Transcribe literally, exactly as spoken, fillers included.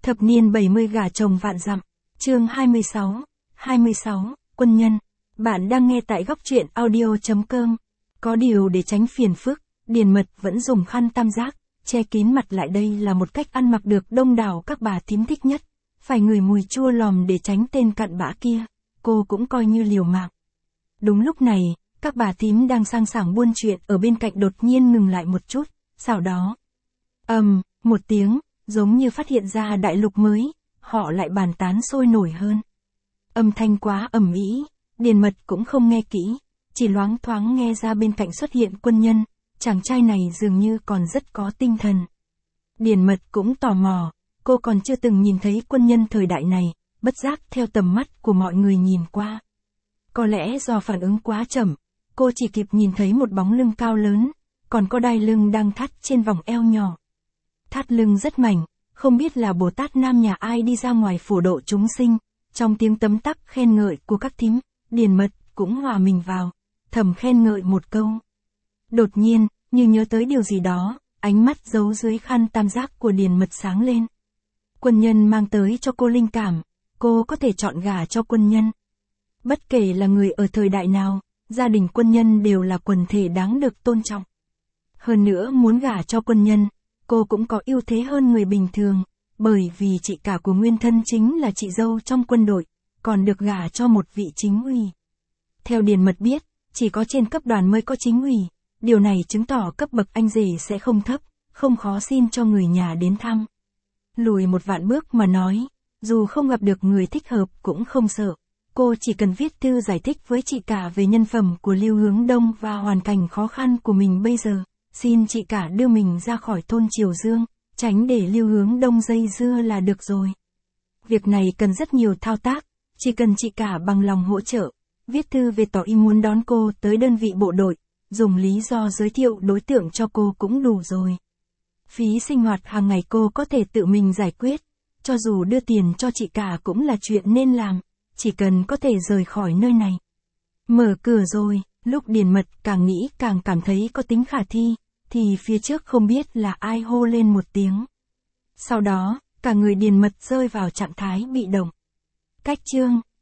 Thập niên bảy mươi gả chồng vạn dặm. Chương hai mươi sáu. hai mươi sáu, quân nhân. Bạn đang nghe tại góc truyện audio chấm com. Có điều để tránh phiền phức, Điền Mật vẫn dùng khăn tam giác, che kín mặt lại. Đây là một cách ăn mặc được đông đảo các bà thím thích nhất. Phải ngửi mùi chua lòm để tránh tên cặn bã kia, cô cũng coi như liều mạng. Đúng lúc này, các bà thím đang sang sảng buôn chuyện ở bên cạnh đột nhiên ngừng lại một chút, sau đó. ầm, um, một tiếng, giống như phát hiện ra đại lục mới, họ lại bàn tán sôi nổi hơn. Âm thanh quá ầm ĩ, Điền Mật cũng không nghe kỹ, chỉ loáng thoáng nghe ra bên cạnh xuất hiện quân nhân, chàng trai này dường như còn rất có tinh thần. Điền Mật cũng tò mò, cô còn chưa từng nhìn thấy quân nhân thời đại này, bất giác theo tầm mắt của mọi người nhìn qua. Có lẽ do phản ứng quá chậm, cô chỉ kịp nhìn thấy một bóng lưng cao lớn, còn có đai lưng đang thắt trên vòng eo nhỏ. Thắt lưng rất mảnh, không biết là Bồ Tát Nam nhà ai đi ra ngoài phổ độ chúng sinh. Trong tiếng tấm tắc khen ngợi của các thím, Điền Mật cũng hòa mình vào, thầm khen ngợi một câu. Đột nhiên, như nhớ tới điều gì đó, ánh mắt giấu dưới khăn tam giác của Điền Mật sáng lên. Quân nhân mang tới cho cô linh cảm, cô có thể chọn gả cho quân nhân. Bất kể là người ở thời đại nào, gia đình quân nhân đều là quần thể đáng được tôn trọng. Hơn nữa muốn gả cho quân nhân, cô cũng có ưu thế hơn người bình thường, bởi vì chị cả của nguyên thân chính là chị dâu trong quân đội, còn được gả cho một vị chính ủy. Theo Điền Mật biết, chỉ có trên cấp đoàn mới có chính ủy, điều này chứng tỏ cấp bậc anh rể sẽ không thấp, không khó xin cho người nhà đến thăm. Lùi một vạn bước mà nói, dù không gặp được người thích hợp cũng không sợ, cô chỉ cần viết thư giải thích với chị cả về nhân phẩm của Lưu Hướng Đông và hoàn cảnh khó khăn của mình bây giờ. Xin chị cả đưa mình ra khỏi thôn Triều Dương, tránh để Lưu Hướng Đông dây dưa là được rồi. Việc này cần rất nhiều thao tác, chỉ cần chị cả bằng lòng hỗ trợ, viết thư về tỏ ý muốn đón cô tới đơn vị bộ đội, dùng lý do giới thiệu đối tượng cho cô cũng đủ rồi. Phí sinh hoạt hàng ngày cô có thể tự mình giải quyết, cho dù đưa tiền cho chị cả cũng là chuyện nên làm, chỉ cần có thể rời khỏi nơi này. Mở cửa rồi, lúc Điền Mật càng nghĩ càng cảm thấy có tính khả thi, thì phía trước không biết là ai hô lên một tiếng. Sau đó, cả người Điền Mật rơi vào trạng thái bị động. Cách chương